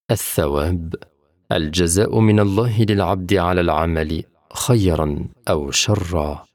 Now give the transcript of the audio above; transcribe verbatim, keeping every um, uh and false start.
الثواب: الجزاء من الله للعبد على العمل خيرا أو شرا.